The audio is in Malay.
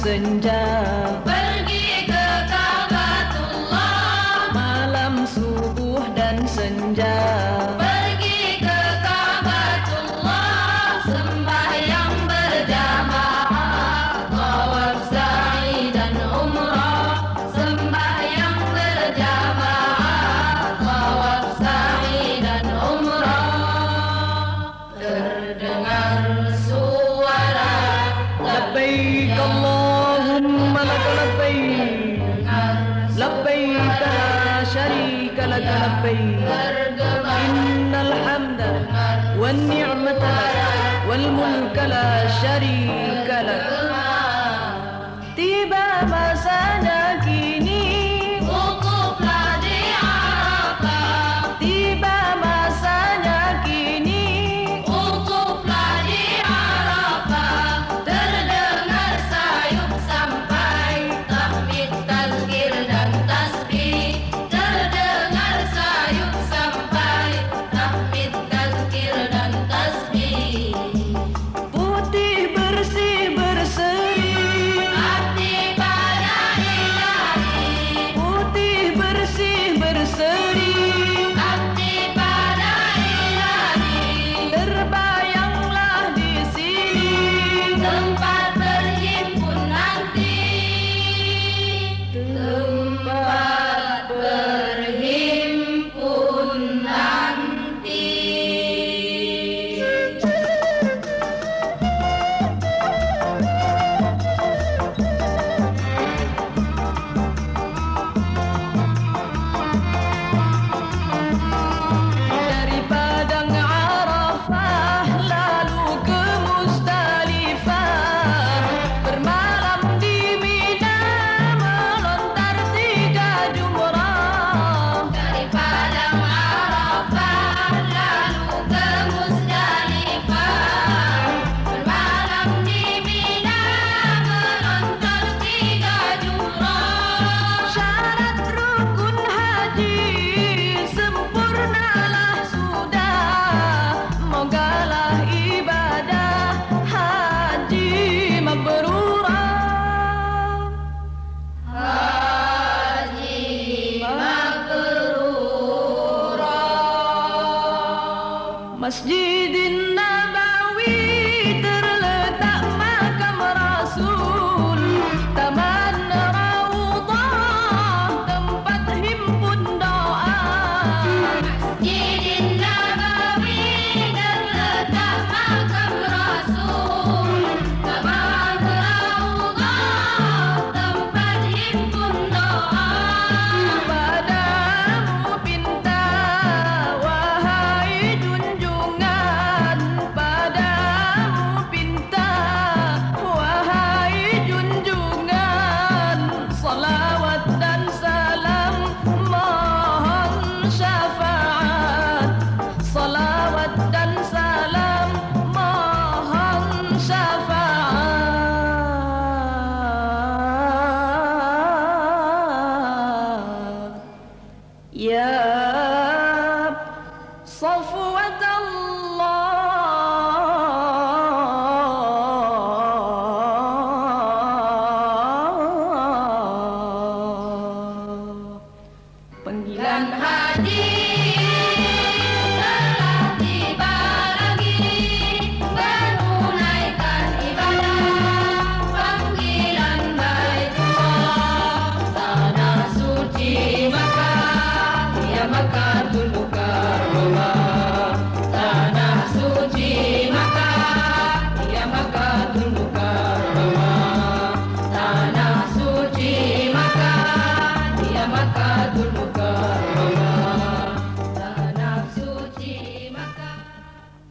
senja, pergi ke Ka'batullah. malam subuh dan senja, Pergi ke Ka'batullah, sembahyang berjamaah, tawaf sa'i dan umrah. Sembahyang berjamaah, tawaf sa'i dan umrah. Terdengar suara labbaik Allahumma lak labbaik, labbaik la syarika lak labbaik, innal hamda wan ni'mata lak wal mulka la syarika lak. Tiba masanya kini, wukuflah di Arafah. tiba masanya kini, Wukuflah di Arafah. Terdengar sayup sampai tahmid, tazkir dan tasbih. Terdengar sayup sampai tahmid, tazkir dan tasbih. putih bersih berseri, Hati pada ilahi, putih bersih berseri, hati pada ilahi. terbayanglah di sini Tempat berhimpun nanti, tempat berhimpun nanti. dari padang Arafah lalu ke Muzdalifah, bermalam di Mina melontar 3 jumrah. Dari padang Arafah lalu ke Muzdalifah, bermalam di Mina melontar 3 jumrah. Syarat rukun haji sempurnalah sudah, mogalah ibadah haji mabrurah. Haji mabrurah. Masjidin Nabawi terletak makam Rasul, taman Raudhah tempat himpun doa. Masjidin Nabawi terletak makam Rasul, taman Raudhah tempat himpun doa. Padamu pinta wahai junjungan, padamu pinta wahai junjungan, salawat dan salam mohon syafaat, salawat dan salam mohon syafaat. Ya صفوة الله. Panggilan Dan haji telah tiba lagi, menunaikan ibadah panggilan Baitullah, tanah suci Makkah, ya Makkahul Mukarramah.